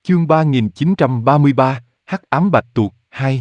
Chương 3933, Hắc ám bạch tuộc 2.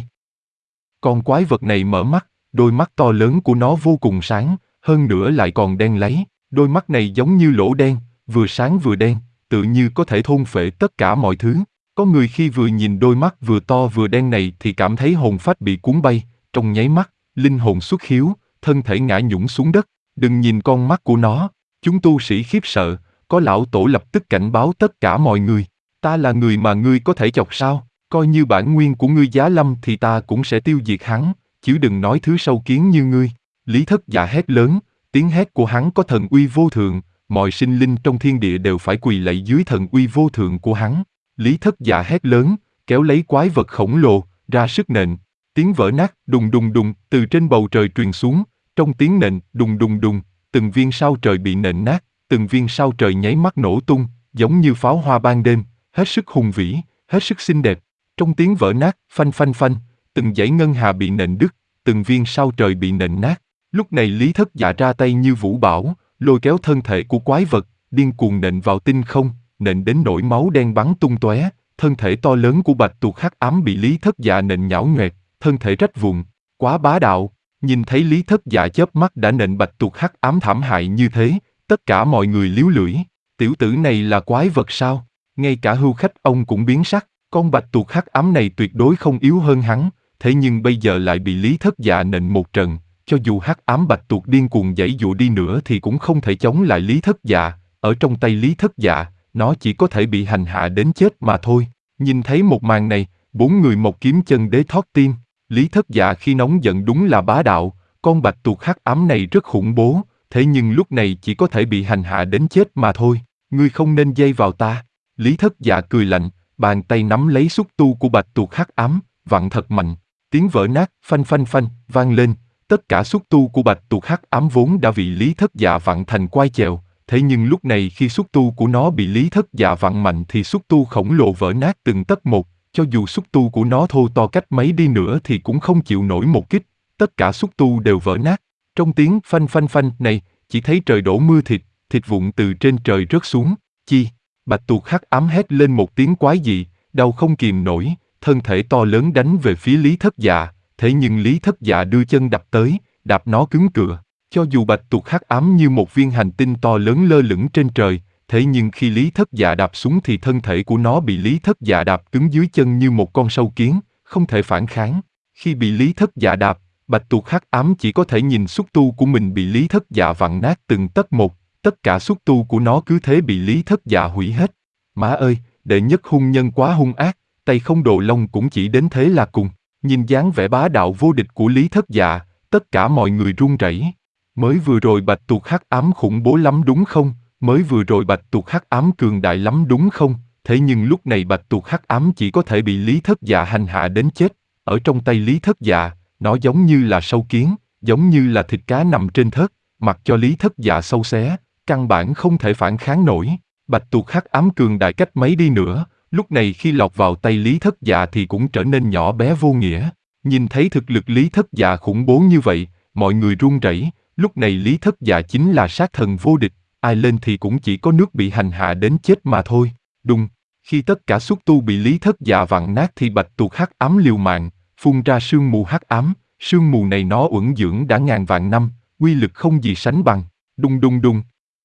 Con quái vật này mở mắt, đôi mắt to lớn của nó vô cùng sáng, hơn nữa lại còn đen láy. Đôi mắt này giống như lỗ đen, vừa sáng vừa đen, tự như có thể thôn phệ tất cả mọi thứ. Có người khi vừa nhìn đôi mắt vừa to vừa đen này thì cảm thấy hồn phách bị cuốn bay, trong nháy mắt, linh hồn xuất hiếu, thân thể ngã nhũn xuống đất. Đừng nhìn con mắt của nó. Chúng tu sĩ khiếp sợ, có lão tổ lập tức cảnh báo tất cả mọi người. Ta là người mà ngươi có thể chọc sao? Coi như bản nguyên của ngươi giá lâm thì ta cũng sẽ tiêu diệt hắn, chứ đừng nói thứ sâu kiến như ngươi. Lý Thất Dạ hét lớn, tiếng hét của hắn có thần uy vô thượng, mọi sinh linh trong thiên địa đều phải quỳ lạy dưới thần uy vô thượng của hắn. Lý Thất Dạ hét lớn, kéo lấy quái vật khổng lồ, ra sức nện. Tiếng vỡ nát đùng đùng đùng từ trên bầu trời truyền xuống, trong tiếng nện đùng đùng đùng, từng viên sao trời bị nện nát, từng viên sao trời nháy mắt nổ tung, giống như pháo hoa ban đêm, hết sức hùng vĩ, hết sức xinh đẹp. Trong tiếng vỡ nát, phanh phanh phanh, từng dãy ngân hà bị nện đứt, từng viên sao trời bị nện nát. Lúc này Lý Thất Dạ ra tay như vũ bão, lôi kéo thân thể của quái vật, điên cuồng nện vào tinh không, nện đến nỗi máu đen bắn tung tóe. Thân thể to lớn của bạch tuộc hắc ám bị Lý Thất Dạ nện nhão nhoẹt, thân thể rách vụn, quá bá đạo. Nhìn thấy Lý Thất Dạ chớp mắt đã nện bạch tuộc hắc ám thảm hại như thế, tất cả mọi người líu lưỡi. Tiểu tử này là quái vật sao? Ngay cả hưu khách ông cũng biến sắc. Con bạch tuộc hắc ám này tuyệt đối không yếu hơn hắn, thế nhưng bây giờ lại bị Lý Thất Dạ nện một trận, cho dù hắc ám bạch tuộc điên cuồng giãy giụa đi nữa thì cũng không thể chống lại Lý Thất Dạ. Ở trong tay Lý Thất Dạ, nó chỉ có thể bị hành hạ đến chết mà thôi. Nhìn thấy một màn này, bốn người một kiếm chân đế thót tim. Lý Thất Dạ khi nóng giận đúng là bá đạo, con bạch tuộc hắc ám này rất khủng bố, thế nhưng lúc này chỉ có thể bị hành hạ đến chết mà thôi. Ngươi không nên dây vào ta. Lý Thất Dạ cười lạnh, bàn tay nắm lấy xúc tu của bạch tuộc hắc ám, vặn thật mạnh. Tiếng vỡ nát, phanh phanh phanh, vang lên. Tất cả xúc tu của bạch tuộc hắc ám vốn đã bị Lý Thất Dạ vặn thành quai chèo. Thế nhưng lúc này khi xúc tu của nó bị Lý Thất Dạ vặn mạnh thì xúc tu khổng lồ vỡ nát từng tấc một. Cho dù xúc tu của nó thô to cách mấy đi nữa thì cũng không chịu nổi một kích. Tất cả xúc tu đều vỡ nát. Trong tiếng phanh phanh phanh này, chỉ thấy trời đổ mưa thịt, thịt vụn từ trên trời rớt xuống. Chi? Bạch tuộc hắc ám hét lên một tiếng quái dị, đau không kìm nổi, thân thể to lớn đánh về phía Lý Thất Dạ. Thế nhưng Lý Thất Dạ đưa chân đập tới, đạp nó cứng cựa. Cho dù bạch tuộc hắc ám như một viên hành tinh to lớn lơ lửng trên trời, thế nhưng khi Lý Thất Dạ đạp xuống thì thân thể của nó bị Lý Thất Dạ đạp cứng dưới chân như một con sâu kiến, không thể phản kháng. Khi bị Lý Thất Dạ đạp, bạch tuộc hắc ám chỉ có thể nhìn xúc tu của mình bị Lý Thất Dạ vặn nát từng tấc một, tất cả xúc tu của nó cứ thế bị Lý Thất Dạ hủy hết. Má ơi, đệ nhất hung nhân quá hung ác, tay không đồ lông cũng chỉ đến thế là cùng. Nhìn dáng vẻ bá đạo vô địch của Lý Thất Dạ, tất cả mọi người run rẩy. Mới vừa rồi bạch tuộc hắc ám khủng bố lắm đúng không? Mới vừa rồi bạch tuộc hắc ám cường đại lắm đúng không? Thế nhưng lúc này bạch tuộc hắc ám chỉ có thể bị Lý Thất Dạ hành hạ đến chết. Ở trong tay Lý Thất Dạ, nó giống như là sâu kiến, giống như là thịt cá nằm trên thớt, mặc cho Lý Thất Dạ sâu xé, căn bản không thể phản kháng nổi. Bạch tuộc hắc ám cường đại cách mấy đi nữa, lúc này khi lọt vào tay Lý Thất Dạ thì cũng trở nên nhỏ bé vô nghĩa. Nhìn thấy thực lực Lý Thất Dạ khủng bố như vậy, mọi người run rẩy. Lúc này Lý Thất Dạ chính là sát thần vô địch, ai lên thì cũng chỉ có nước bị hành hạ đến chết mà thôi. Đùng, khi tất cả xúc tu bị Lý Thất Dạ vặn nát thì bạch tuộc hắc ám liều mạng, phun ra sương mù hắc ám. Sương mù này nó uẩn dưỡng đã ngàn vạn năm, uy lực không gì sánh bằng. Đùng đùng đùng.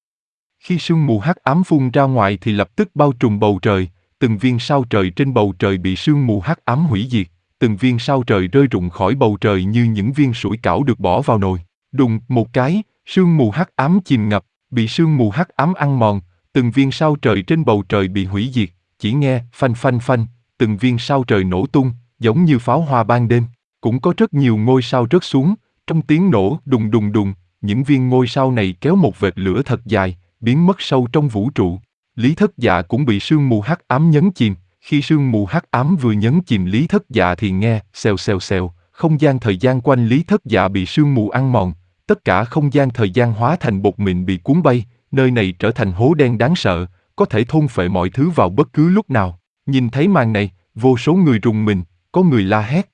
Khi sương mù hắc ám phun ra ngoài thì lập tức bao trùm bầu trời, từng viên sao trời trên bầu trời bị sương mù hắc ám hủy diệt, từng viên sao trời rơi rụng khỏi bầu trời như những viên sủi cảo được bỏ vào nồi. Đùng một cái, sương mù hắc ám chìm ngập, bị sương mù hắc ám ăn mòn, từng viên sao trời trên bầu trời bị hủy diệt, chỉ nghe phanh phanh phanh, từng viên sao trời nổ tung, giống như pháo hoa ban đêm. Cũng có rất nhiều ngôi sao rớt xuống, trong tiếng nổ đùng đùng đùng, những viên ngôi sao này kéo một vệt lửa thật dài, biến mất sâu trong vũ trụ. Lý Thất Dạ cũng bị sương mù hắc ám nhấn chìm, khi sương mù hắc ám vừa nhấn chìm Lý Thất Dạ thì nghe xèo xèo xèo, không gian thời gian quanh Lý Thất Dạ bị sương mù ăn mòn, tất cả không gian thời gian hóa thành bột mịn bị cuốn bay, nơi này trở thành hố đen đáng sợ, có thể thôn phệ mọi thứ vào bất cứ lúc nào. Nhìn thấy màn này, vô số người rùng mình, có người la hét.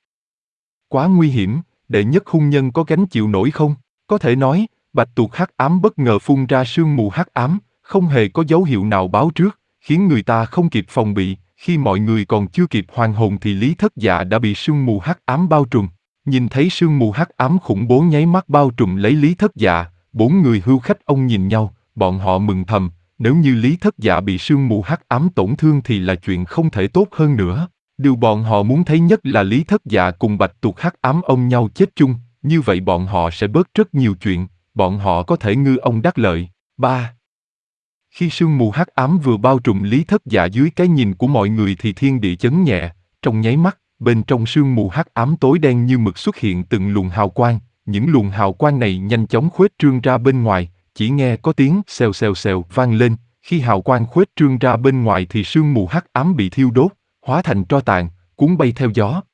Quá nguy hiểm, đệ nhất hung nhân có gánh chịu nổi không? Có thể nói, bạch tuộc hắc ám bất ngờ phun ra sương mù hắc ám, không hề có dấu hiệu nào báo trước, khiến người ta không kịp phòng bị, Khi mọi người còn chưa kịp hoàn hồn thì Lý Thất Dạ đã bị sương mù hắc ám bao trùm. Nhìn thấy sương mù hắc ám khủng bố nháy mắt bao trùm lấy Lý Thất Dạ, bốn người hưu khách ông nhìn nhau, bọn họ mừng thầm, nếu như Lý Thất Dạ bị sương mù hắc ám tổn thương thì là chuyện không thể tốt hơn nữa. Điều bọn họ muốn thấy nhất là Lý Thất Dạ cùng Bạch Tuộc hắc ám ôm nhau chết chung, như vậy bọn họ sẽ bớt rất nhiều chuyện, bọn họ có thể ngư ông đắc lợi. 3. Khi sương mù hắc ám vừa bao trùm Lý Thất Dạ dưới cái nhìn của mọi người thì thiên địa chấn nhẹ, trong nháy mắt, bên trong sương mù hắc ám tối đen như mực xuất hiện từng luồng hào quang, những luồng hào quang này nhanh chóng khuếch trương ra bên ngoài, chỉ nghe có tiếng xèo xèo xèo vang lên, khi hào quang khuếch trương ra bên ngoài thì sương mù hắc ám bị thiêu đốt, hóa thành tro tàn, cuốn bay theo gió.